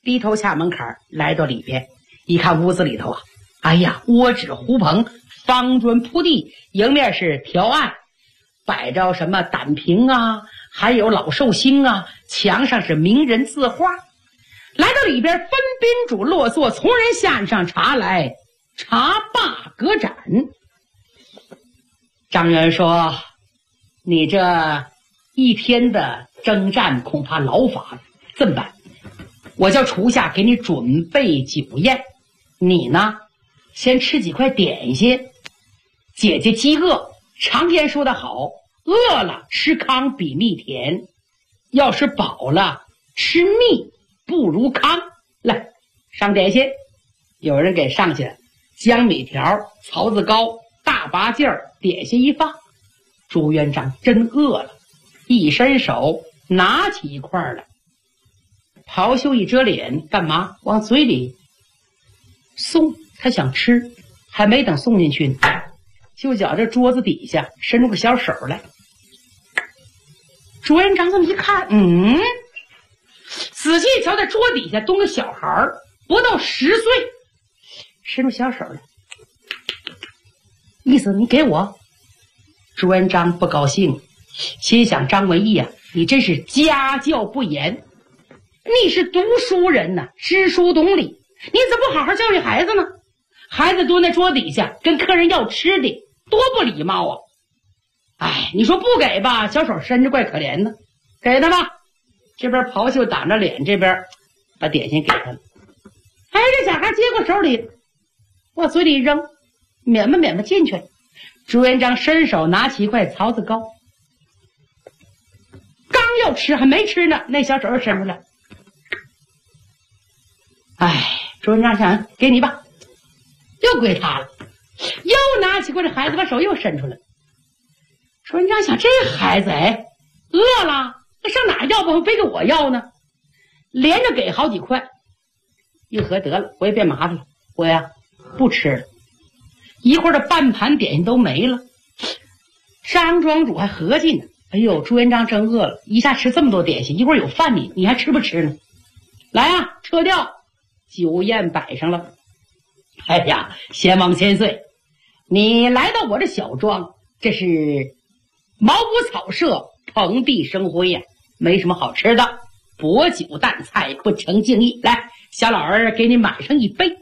低头下门槛，来到里边，一看屋子里头啊，哎呀，窝纸糊棚，方砖铺地，迎面是条案，摆着什么胆瓶啊，还有老寿星啊，墙上是名人字画。来到里边，分宾主落座，从人下上茶来，茶罢隔盏。张元说：“你这一天的征战恐怕劳乏了，这么办？我叫厨下给你准备酒宴，你呢，先吃几块点心。姐姐饥饿，常言说得好，饿了吃糠比蜜甜，要是饱了吃蜜不如糠。来，上点心。”有人给上去了，江米条、槽子糕、大拔劲儿，点心一放，朱元璋真饿了，一伸手拿起一块来。袍袖一遮脸，干嘛？往嘴里送。他想吃，还没等送进去呢，就觉这桌子底下伸出个小手来。朱元璋这么一看，仔细一瞧，在桌底下蹲个小孩不到10岁，伸出小手来，意思你给我。朱元璋不高兴，心想张文义啊，你真是家教不严，你是读书人呐，知书懂礼，你怎么不好好教育孩子呢？孩子蹲在桌底下跟客人要吃的，多不礼貌啊！哎，你说不给吧，小手伸着怪可怜的，给他吧。这边袍袖挡着脸，这边把点心给他了。哎，这小孩接过手里，往嘴里一扔，免吧进去了。朱元璋伸手拿起一块槽子糕，刚要吃还没吃呢，那小手又伸出来。哎，朱元璋想给你吧，又归他了，又拿起过这孩子，把手又伸出来。朱元璋想，这孩子饿了，那上哪要吧，非给我要呢？连着给好几块，一合得了，我也别麻烦了，我呀不吃了。一会儿的半盘点心都没了。张庄主还合计呢，哎呦，朱元璋真饿了，一下吃这么多点心，一会儿有饭你还吃不吃呢？来啊，撤掉。酒宴摆上了。哎呀，先王千岁，你来到我这小庄，这是茅屋草舍，蓬荜生辉呀，没什么好吃的，薄酒淡菜，不成敬意。来，小老儿给你满上一杯，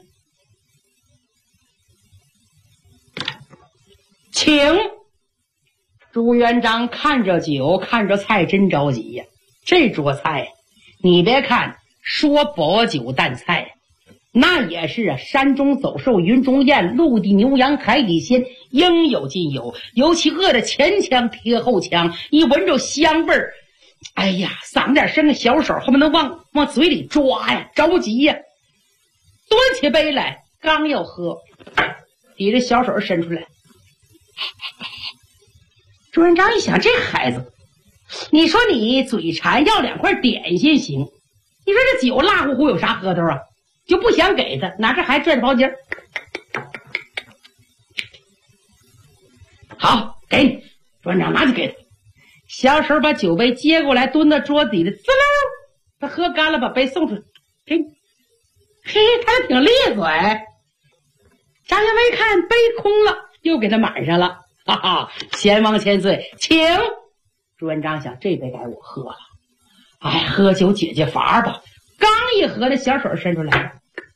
请。朱元璋看着酒，看着菜，真着急呀。这桌菜呀，你别看说薄酒淡菜，那也是啊，山中走兽，云中雁，陆地牛羊，海底鲜，应有尽有。尤其饿得前腔贴后腔，一闻着香味儿，哎呀，嗓子眼伸个小手，恨不能往嘴里抓呀，着急呀。端起杯来，刚要喝，底着小手伸出来。朱元璋一想，这孩子，你说你嘴馋要2块点心行，你说这酒辣乎乎有啥喝头啊？就不想给他，拿着还拽着包间。好，给你。朱元璋拿去给他，小手把酒杯接过来，蹲到桌底的，滋溜，他喝干了，把杯送出去，给你。嘿，他挺利索哎。张元威看杯空了，又给他满上了。哈哈，先王千岁，请。朱元璋想，这杯该我喝了，哎，喝酒解解乏吧。刚一喝，那小手伸出来，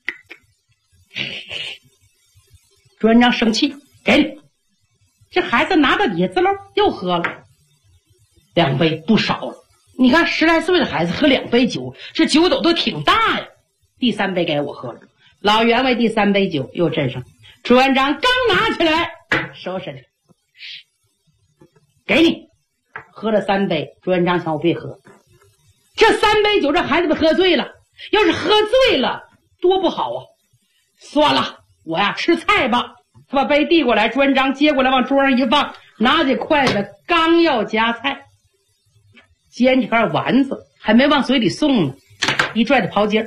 朱元璋生气，给你。这孩子拿到底下，滋溜又喝了2杯，不少了。你看10来岁的孩子喝2杯酒，这酒斗都挺大呀。第3杯该我喝了，老员外第3杯酒又斟上。朱元璋刚拿起来，手伸出来，给你。喝了3杯，朱元璋想，我别喝，这3杯酒这孩子们喝醉了，要是喝醉了多不好啊。算了，我呀吃菜吧。他把杯递过来，朱元璋接过来往桌上一放，拿起筷子刚要夹菜，煎几块丸子还没往嘴里送呢，一拽着袍尖。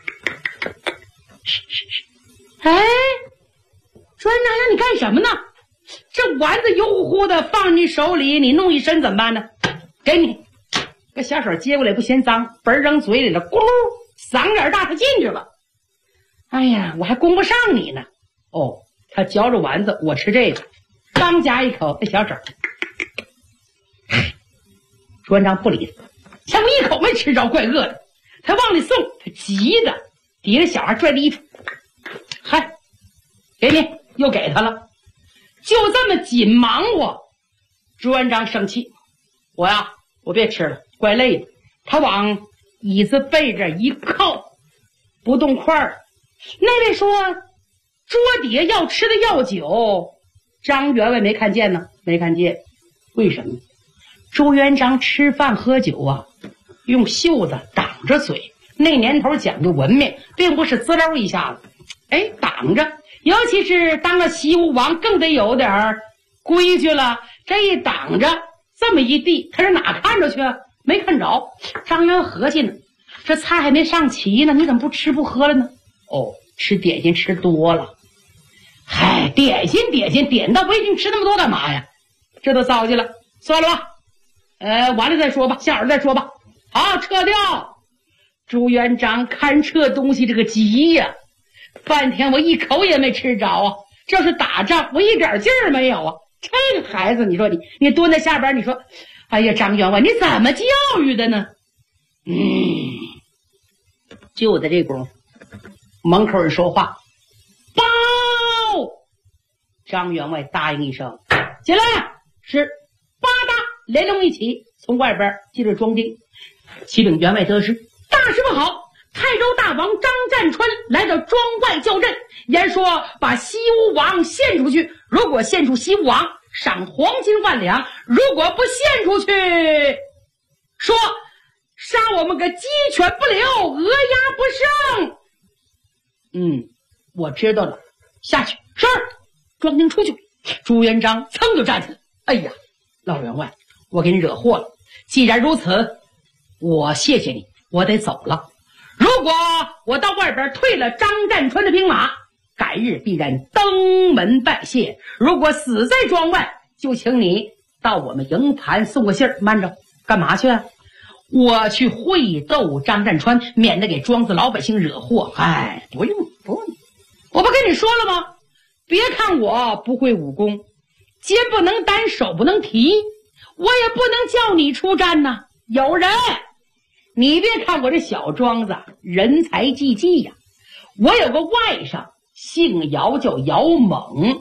哎，朱元璋让你干什么呢？这丸子油乎乎的放你手里，你弄一身怎么办呢？给你个小手接过来，不嫌脏，嘣扔嘴里了，咕噜嗓眼大，他进去了。哎呀，我还供不上你呢。哦，他嚼着丸子，我吃这个，刚夹一口，那小手，朱元璋不理他，像我一口没吃着，怪饿的。他往里送，他急的抵着小孩拽着衣服，嗨，给你，又给他了，就这么紧忙活。朱元璋生气，我别吃了，怪累的。他往椅子背着一靠，不动筷儿。那位说桌底下要吃的药酒，张员外没看见呢，没看见。为什么？朱元璋吃饭喝酒啊，用袖子挡着嘴。那年头讲究文明，并不是滋溜一下子，哎，挡着。尤其是当了西吴王，更得有点规矩了。这一挡着，这么一递，他是哪看着去？没看着。张元合计呢，这菜还没上齐呢，你怎么不吃不喝了呢？哦，吃点心吃多了。嗨，点心点到不一定吃那么多干嘛呀？这都糟践了，算了吧。完了再说吧，下回再说吧。好，撤掉。朱元璋看撤东西这个急呀，半天我一口也没吃着啊！这是打仗，我一点劲儿没有啊！这个孩子，你说你蹲在下边，你说，哎呀，张员外，你怎么教育的呢？就在这功夫，门口人说话，报！张员外答应一声，进来。是吧嗒，连龙一起从外边进了庄丁。启禀员外得知，大事不好！泰州大王张占川来到庄外叫阵，言说把西吴王献出去，如果献出西吴王，赏黄金万两；如果不献出去，说杀我们个鸡犬不留，鹅鸭不剩。我知道了，下去。是，庄丁出去。朱元璋噌就站起来，哎呀，老员外，我给你惹祸了。既然如此，我谢谢你，我得走了。如果我到外边退了张占川的兵马，改日必然登门拜谢。如果死在庄外，就请你到我们营盘送个信儿。慢着，干嘛去啊？我去会斗张占川，免得给庄子老百姓惹祸。哎，不用，我不跟你说了吗？别看我不会武功，肩不能担，手不能提，我也不能叫你出战呐。有人，你别看我这小庄子人才济济呀，我有个外甥姓姚，叫姚猛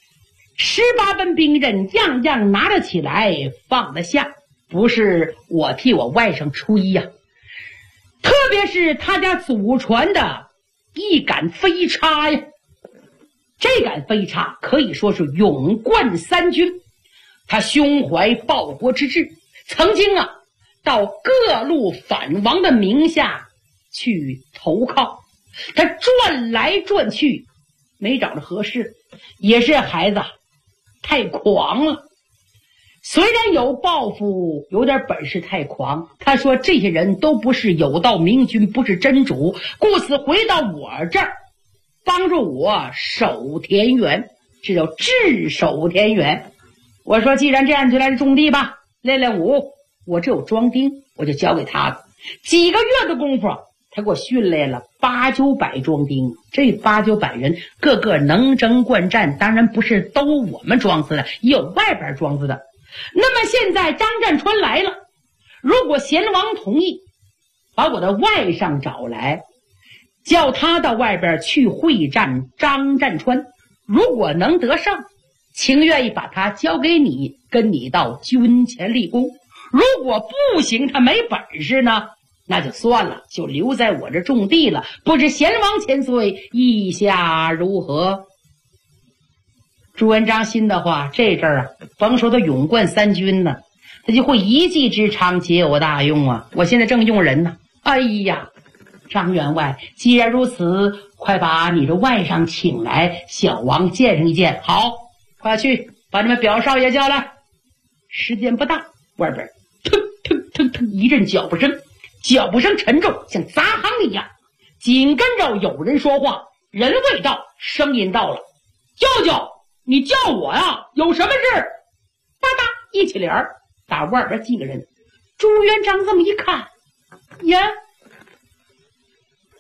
，18般兵刃样样拿得起来，放得下，不是我替我外甥出一呀。特别是他家祖传的一杆飞叉呀，这杆飞叉可以说是勇冠三军。他胸怀报国之志，曾经到各路反王的名下去投靠，他转来转去没找着合适，也是孩子太狂了。虽然有抱负，有点本事，太狂。他说这些人都不是有道明君，不是真主，故此回到我这儿帮助我守田园，这叫治守田园。我说既然这样，就来种地吧，练武。我这有庄丁，我就交给他了。几个月的功夫，他给我训练了8、9百庄丁。这8、9百人个个能征惯战，当然不是都我们庄子的，也有外边庄子的。那么现在张占川来了，如果贤王同意，把我的外甥找来，叫他到外边去会战张占川，如果能得胜，情愿意把他交给你，跟你到军前立功。如果不行，他没本事呢，那就算了，就留在我这种地了。不知贤王千岁意下如何？朱元璋心的话，这阵儿甭说他勇冠三军呢，他就会一技之长，皆有大用啊！我现在正用人呢。哎呀，张员外，既然如此，快把你的外甥请来，小王见上一见。好，快去把你们表少爷叫来。时间不大，外边腾腾腾腾一阵脚步声，脚步声沉重，像砸行一样。紧跟着有人说话，人未到，声音到了：“舅舅，你叫我呀，有什么事？”吧嗒一起脸儿，打外边几个人。朱元璋这么一看，呀，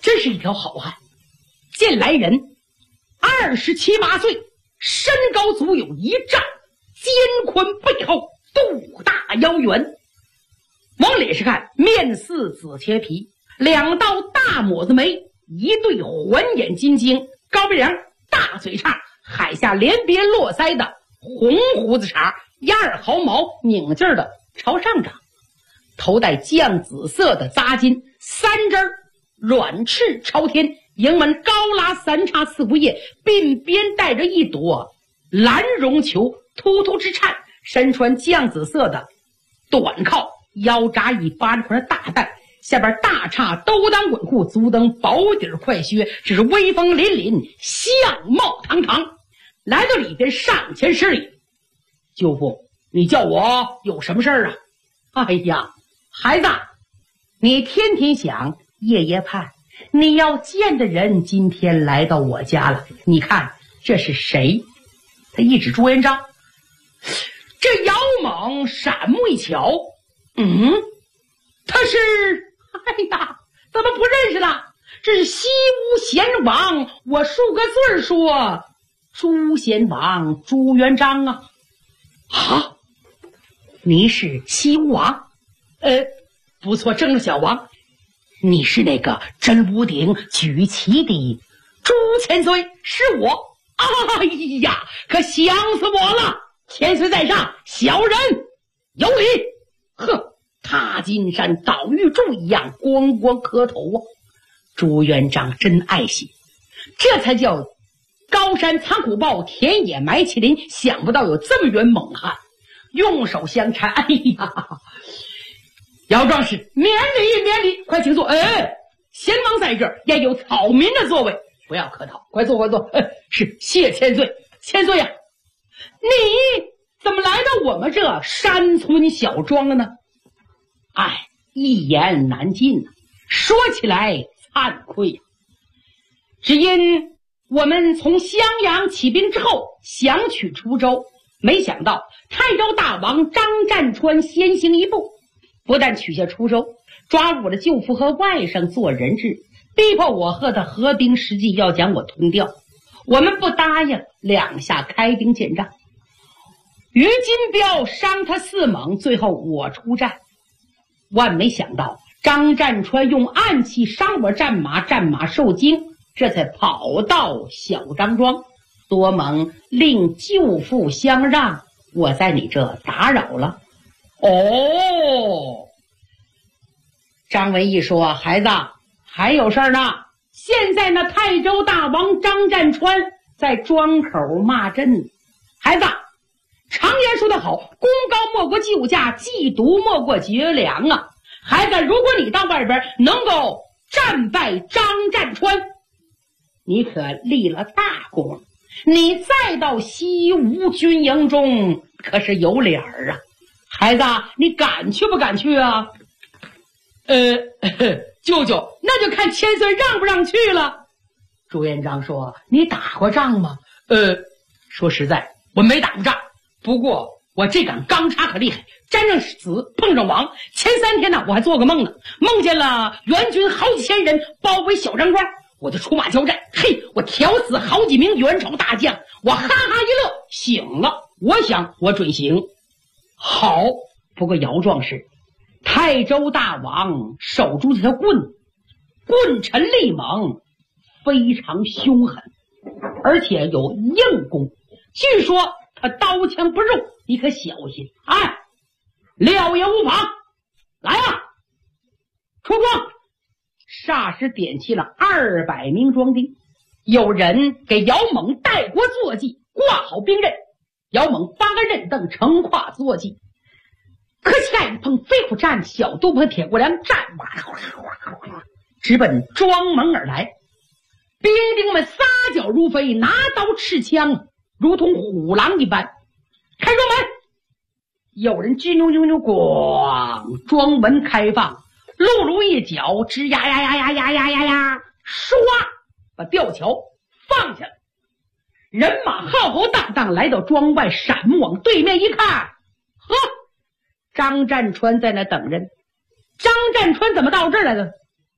真是一条好汉。见来人27、8岁，身高足有1丈，肩宽背厚，肚大腰圆。往脸上看，面似紫切皮，2道大抹子眉，一对环眼金睛，高鼻梁，大嘴叉，海下连边络腮的红胡子茬，压耳毫毛拧劲儿的朝上长，头戴绛紫色的扎巾，3针软翅朝天，营门高拉3叉4股叶，鬓边带着一朵蓝绒球，突突直颤，身穿绛紫色的短靠，腰扎一巴掌块的大带，下边大叉兜裆滚裤，足蹬薄底快靴，只是威风凛凛，相貌堂堂。来到里边，上前施礼：“舅父，你叫我有什么事儿啊？”“哎呀，孩子，你天天想，夜夜盼，你要见的人今天来到我家了。你看这是谁？”他一指朱元璋。这姚猛闪目一瞧，他是，哎呀，怎么不认识了？这是西吴贤王，我数个字说，朱贤王朱元璋啊。啊，你是西吴王？不错，正是小王。你是那个真武鼎举旗的朱千岁？是我。哎呀，可想死我了！千岁在上，小人有礼。呵，踏金山倒玉柱一样，咣咣磕头啊！朱元璋真爱惜，这才叫高山藏虎豹，田野埋麒麟。想不到有这么员猛汉，用手相搀。哎呀，姚壮士，免礼免礼，快请坐。贤王在这儿也有草民的座位，不要客套，快坐快坐。是，谢千岁。千岁呀，你怎么来到我们这山村小庄了呢？哎，一言难尽啊，说起来惭愧呀。只因我们从襄阳起兵之后，想取滁州，没想到泰州大王张占川先行一步，不但取下滁州，抓我的舅父和外甥做人质，逼迫我和他合兵实际，要将我吞掉。我们不答应，2下开兵见仗。于金彪伤他4猛，最后我出战。万没想到张占川用暗器伤我战马，战马受惊，这才跑到小张庄。多蒙令舅父相让，我在你这打扰了。哦，张文义说：“孩子，还有事儿呢。现在那泰州大王张占川在庄口骂阵。孩子，常言说得好，功高莫过救驾，忌毒莫过绝粮啊！孩子，如果你到外边能够战败张占川，你可立了大功，你再到西吴军营中可是有脸儿啊！孩子，你敢去不敢去啊？”舅舅，那就看千岁让不让去了。朱元璋说：“你打过仗吗？”说实在，我没打过仗，不过我这杆钢叉可厉害，沾上死碰上亡。前3天呢，我还做个梦呢，梦见了援军好几千人包围小张庄，我就出马交战。嘿，我挑死好几名元朝大将，我哈哈一乐，醒了。我想我准行。好，不过姚壮士，泰州大王手中这条棍沉力猛，非常凶狠，而且有硬功，据说他刀枪不入，你可小心。哎，料也无妨，来吧，出庄。霎时点起了200名庄丁，有人给姚猛带国坐骑，挂好兵刃。姚猛8个刃凳横跨坐骑，可下一碰飞虎战，小肚婆铁过梁战马直奔庄门而来。兵丁们撒脚如飞，拿刀持枪，如同虎狼一般。开庄门！有人吱扭扭扭，咣，庄门开放，辘辘一脚，吱呀呀呀呀呀呀呀呀，唰，把吊桥放下了。人马浩浩荡荡来到庄外，闪目往对面一看，呵，张占川在那等人。张占川怎么到这儿来的？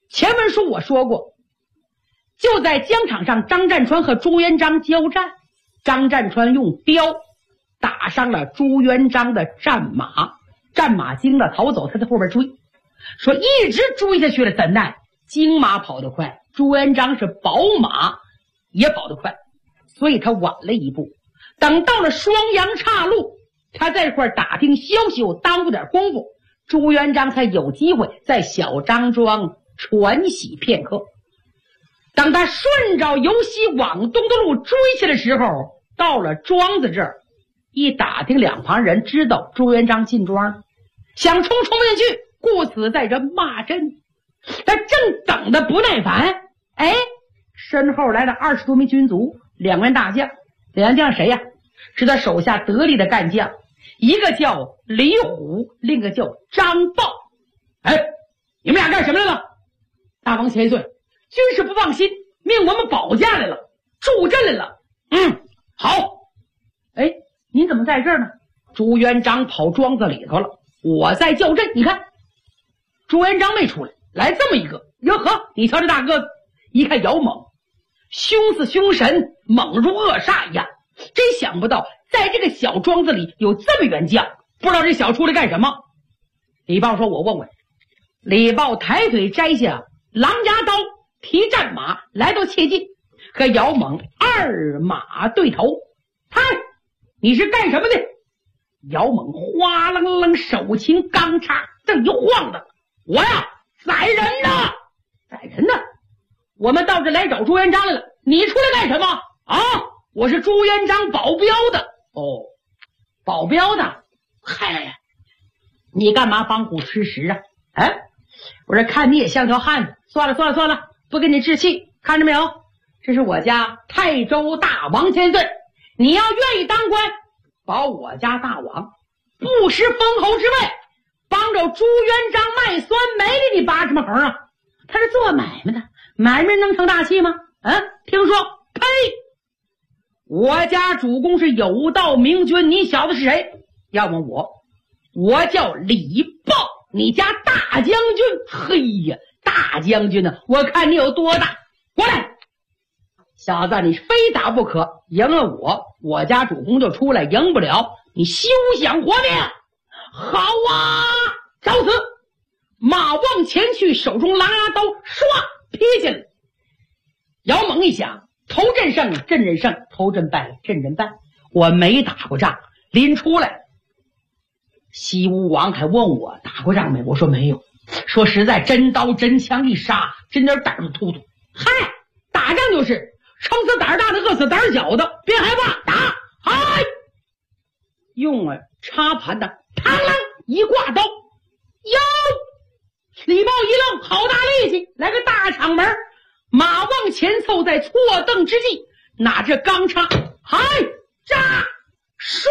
前文书我说过，就在疆场上，张占川和朱元璋交战，张占川用镖打伤了朱元璋的战马，战马惊了逃走，他在后边追，说一直追下去了，怎奈金马跑得快，朱元璋是宝马也跑得快，所以他晚了一步。等到了双阳岔路，他在这块打听消息，又耽误点功夫，朱元璋才有机会在小张庄喘息片刻。等他顺着由西往东的路追去的时候，到了庄子这儿，一打听两旁人知道朱元璋进庄，想冲进去，故死在这骂阵。他正等得不耐烦，身后来了20多名军卒，两员大将。两将谁呀？是他手下得力的干将，一个叫李虎，另一个叫张豹。你们俩干什么来了？大王千岁，军师不放心，命我们保驾来了，助阵来了。好。您怎么在这儿呢？朱元璋跑庄子里头了，我在叫阵。你看朱元璋没出来，来这么一个，哟呵，你瞧这大个子，一看姚猛，凶似凶神，猛如恶煞一样。真想不到在这个小庄子里有这么员将，不知道这小出来干什么。李豹说我问问。李豹抬腿摘下狼牙刀，提战马来到切近，和姚猛二马对头。嗨，你是干什么的？姚猛哗楞楞手擎钢叉，正一晃的，我呀宰人呢。宰人呢？我们到这来找朱元璋来了，你出来干什么啊？我是朱元璋保镖的。保镖的？嗨，你干嘛帮虎吃食啊？我这看你也像条汉子。算了，不跟你置气。看着没有，这是我家泰州大王千岁，你要愿意当官，保我家大王不失封侯之位，帮着朱元璋卖酸梅里，你拔什么横啊？他是做买卖的，买卖能成大器吗？听说，呸！我家主公是有道明君，你小子是谁？要问我叫李豹，你家大将军。嘿呀，大将军呢？我看你有多大，过来！小子，你非打不可，赢了我家主公就出来，赢不了你休想活命。好啊，找死！马往前去，手中狼牙刀唰劈下来。姚猛一想，头阵胜阵阵胜，头阵败阵阵败，我没打过仗，临出来。西吴王还问我打过仗没，我说没有。说实在，真刀真枪一杀，真点胆都突突。嗨，打仗就是撑死胆大的，饿死胆小的，别害怕，打！嗨，用了插盘的，嘡啷一挂刀，哟！李豹一愣，好大力气，来个大场门。马往前凑，在错蹬之际，拿着钢叉，嗨，扎，唰！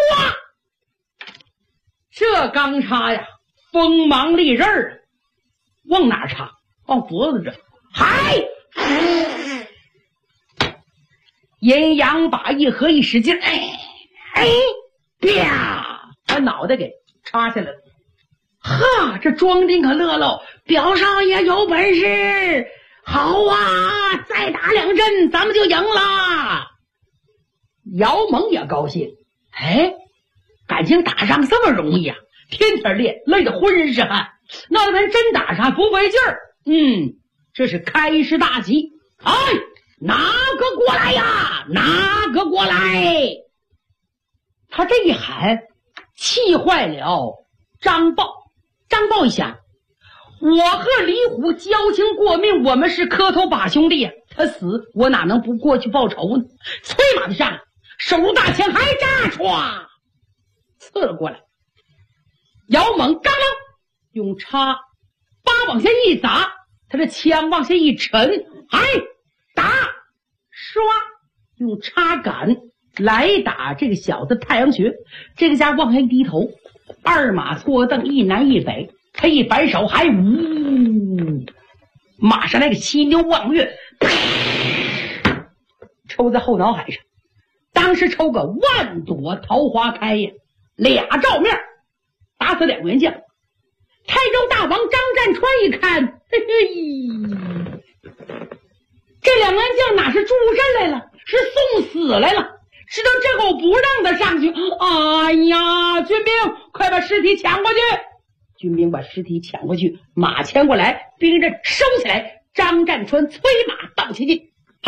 这钢叉呀，锋芒利刃啊，往哪插？往脖子这，嗨！阴阳把一合，一使劲，啪！把脑袋给插下来了。哈，这庄丁可乐喽，表少爷有本事，好啊，再打两阵咱们就赢了。姚猛也高兴，感情打仗这么容易啊，天天练，累得浑身是汗，那咱真打上不费劲儿。这是开市大吉。哪个过来呀？哪个过来？他这一喊，气坏了张豹。张豹一想，我和李虎交情过命，我们是磕头把兄弟呀。他死，我哪能不过去报仇呢？催马的上来，手中大枪还扎，歘刺了过来。姚猛刚啷用叉八往下一砸，他这枪往下一沉，打，唰用叉杆来打这个小子太阳穴。这个家往下一低头，二马错蹬，一南一北，他一摆手，还呜，马上来个犀牛望月，抽在后脑海上，当时抽个万朵桃花开呀，俩照面打死两员将。 台州大王张占川一看，嘿嘿，这两员将哪是助阵来了，是送死来了，知道这狗不让他上去。哎呀，军兵快把尸体抢过去！军兵把尸体抢过去，马牵过来，兵刃收起来，张占川催马到前进。嗨，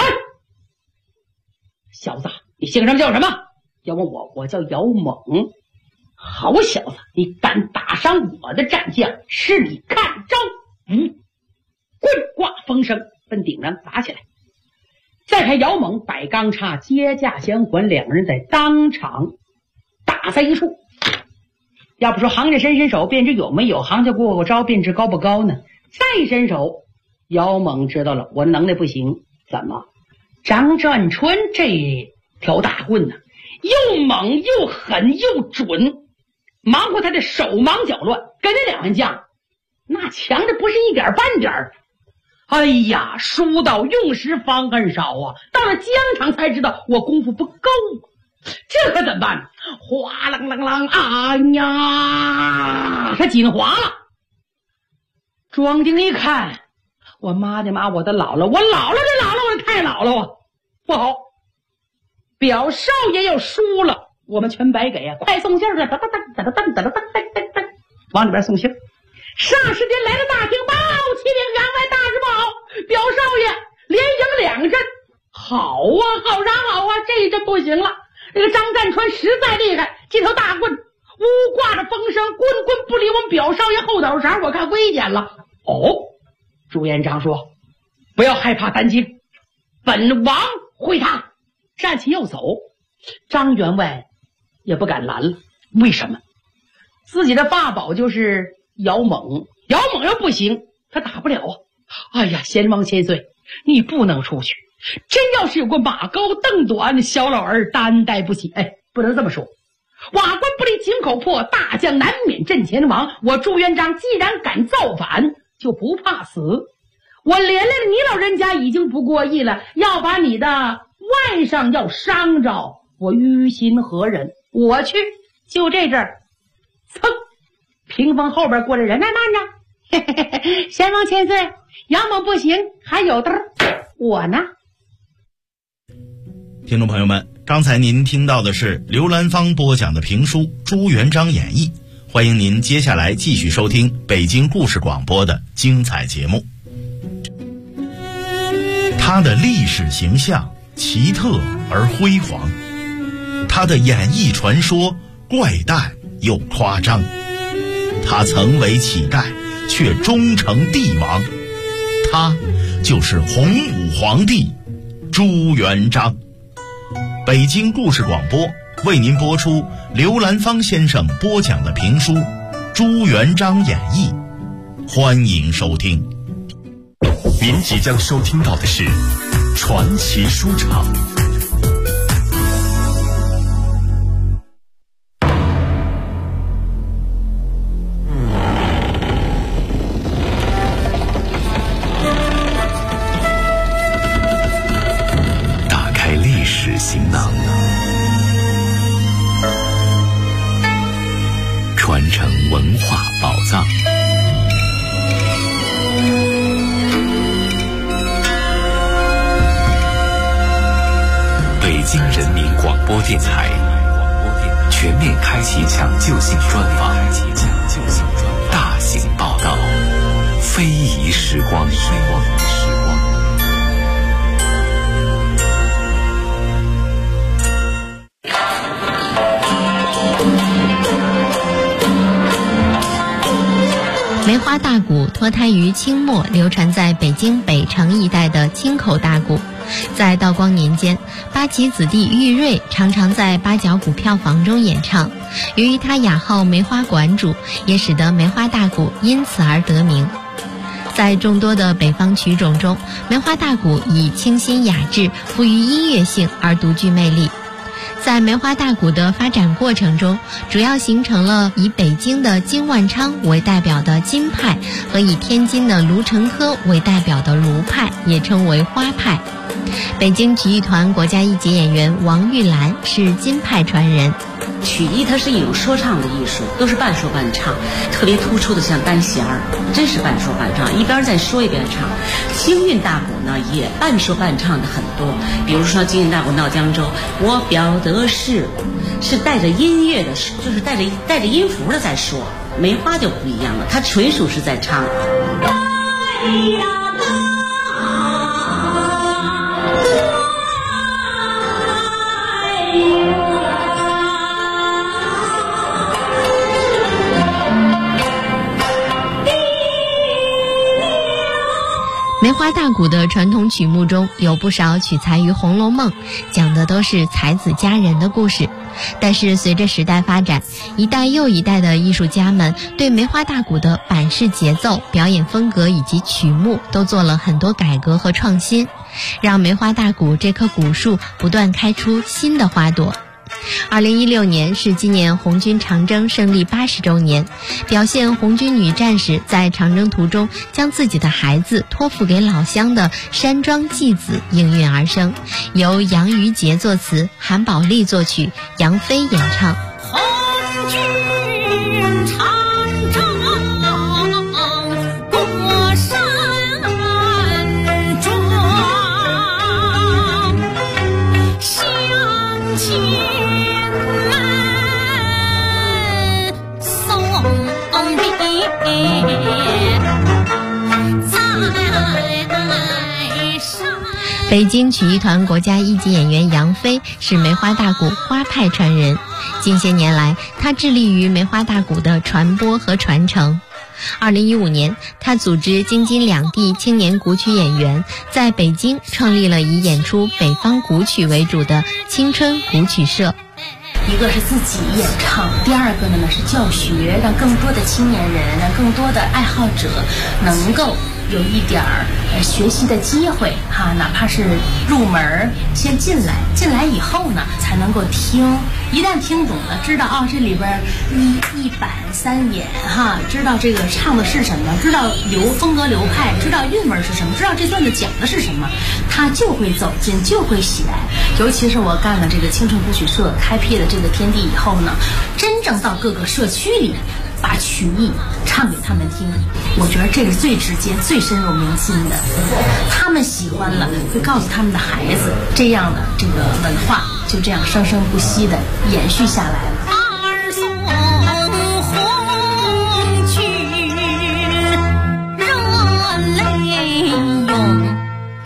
小子，你姓什么叫什么？要问我叫姚猛。好小子，你敢打伤我的战将，是你看招！棍挂风声，奔顶上打起来。再看姚猛、摆钢叉接驾相还，两人在当场打在一处。要不说行家伸手便知有没有，行家过招便知高不高呢？再伸手，姚猛知道了，我能耐不行。怎么？张占川这条大棍呢，又猛又狠又准，忙活他的手忙脚乱，跟那两员将那强的不是一点半点儿。哎呀，书到用时方恨少啊，到了疆场才知道我功夫不够，这可怎么办？哗啷啷啷，哎呀，他紧滑了。庄丁一看，我妈的妈，我的老了，我老了，我太老了啊，不好，表少爷要输了，我们全白给啊！快送信儿啊！往里边送信。霎时间来了大听报，启禀员外大事不好，表少爷连赢2阵，好啊，好啥好啊，这一阵不行了。这个张占川实在厉害，这条大棍乌挂着风声，棍棍不离我们表少爷后脑勺，我看危险了。朱元璋说：“不要害怕担惊，本王会他。”站起要走，张员外也不敢拦了。为什么？自己的法宝就是姚猛，姚猛要不行，他打不了啊！哎呀，贤王千岁，你不能出去。真要是有个马高凳短，小老儿担待不起。哎，不能这么说。瓦官不离井口破，大将难免阵前亡。我朱元璋既然敢造反，就不怕死。我连累了你老人家已经不过意了，要把你的外甥要伤着，我于心何忍？我去，就这阵儿，噌，屏风后边过来人，慢着，贤王千岁，姚猛不行，还有的我呢。 听众朋友们，刚才您听到的是刘兰芳播讲的评书《朱元璋演义》，欢迎您接下来继续收听北京故事广播的精彩节目。他的历史形象奇特而辉煌，他的演艺传说怪诞又夸张，他曾为乞丐却终成帝王，他就是洪武皇帝朱元璋。北京故事广播为您播出刘兰芳先生播讲的评书《朱元璋演义》，欢迎收听。 您即将收听到的是传奇书场。打开历史行囊，传承文化宝藏。北京人民广播电台全面开启抢救性专访，大型报道，非遗时光。 梅花大鼓脱胎于清末流传在北京北城一带的清口大鼓，在道光年间，八旗子弟玉瑞常常在八角鼓票房中演唱。由于他雅号梅花馆主，也使得梅花大鼓因此而得名。在众多的北方曲种中，梅花大鼓以清新雅致、富于音乐性而独具魅力。在梅花大鼓的发展过程中，主要形成了以北京的金万昌为代表的金派和以天津的卢成科为代表的卢派，也称为花派。北京曲艺团国家一级演员王玉兰是金派传人。 曲艺它是一种说唱的艺术，都是半说半唱，特别突出的像单弦儿，真是半说半唱，一边在说一边唱。京韵大鼓呢也半说半唱的很多，比如说京韵大鼓闹江州，我表的是带着音乐的，就是带着音符的在说。梅花就不一样了，它纯属是在唱。 梅花大鼓的传统曲目中有不少取材于《红楼梦》，讲的都是才子佳人的故事。但是随着时代发展，一代又一代的艺术家们对梅花大鼓的板式节奏、表演风格以及曲目都做了很多改革和创新，让梅花大鼓这棵古树不断开出新的花朵。2016年是纪念红军长征胜利80周年，表现红军女战士在长征途中将自己的孩子托付给老乡的山庄祭子应运而生，由杨于杰作词，韩宝利作曲，杨飞演唱。 红军长征过山庄，乡亲北京曲艺团国家一级演员杨飞是梅花大鼓花派传人，近些年来他致力于梅花大鼓的传播和传承。2015年，他组织京津两地青年古曲演员在北京创立了以演出北方古曲为主的青春古曲社。 一个是自己演唱，第二个呢是教学，让更多的青年人，让更多的爱好者能够有一点学习的机会哈，哪怕是入门先进来以后呢才能够听，一旦听懂了，知道这里边一板三眼哈，知道这个唱的是什么，知道风格流派，知道韵味是什么，知道这段子讲的是什么，他就会走进，就会喜爱。尤其是我干了这个青春古曲社，开辟了这个天地以后呢，真正到各个社区里把曲艺唱给他们听，我觉得这是最直接最深入民心的，他们喜欢了会告诉他们的孩子，这样的这个文化就这样生生不息的延续下来了。 二送红军热泪涌，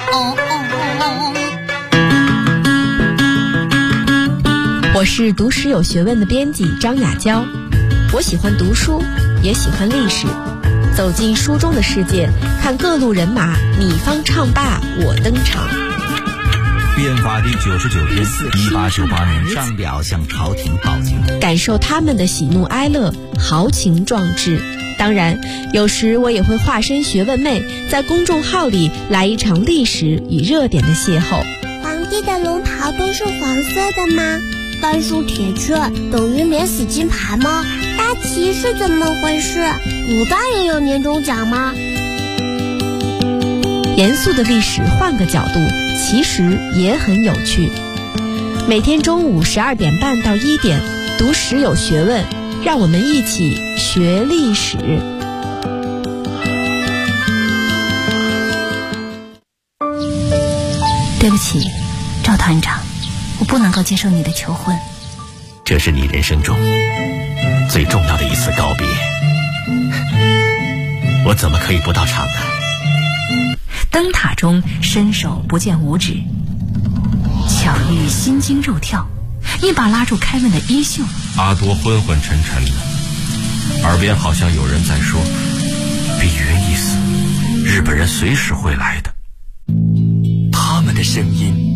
我是读史有学问的编辑张雅娇，我喜欢读书，也喜欢历史，走进书中的世界，看各路人马你方唱罢我登场。 变法第99天，1898年，上表向朝廷报警， 感受他们的喜怒哀乐，豪情壮志。当然，有时我也会化身学问妹，在公众号里来一场历史与热点的邂逅。 皇帝的龙袍都是黄色的吗？半数铁券等于免死金牌吗？大旗是怎么回事？古代也有年终奖吗？ 严肃的历史换个角度，其实也很有趣。每天中午12点半到1点，读史有学问，让我们一起学历史。 对不起，赵团长，我不能够接受你的求婚。 这是你人生中最重要的一次告别，我怎么可以不到场呢？ 灯塔中伸手不见五指，巧遇心惊肉跳，一把拉住凯文的衣袖。 阿多昏昏沉沉的，耳边好像有人在说：比约一死，日本人随时会来的。 他们的声音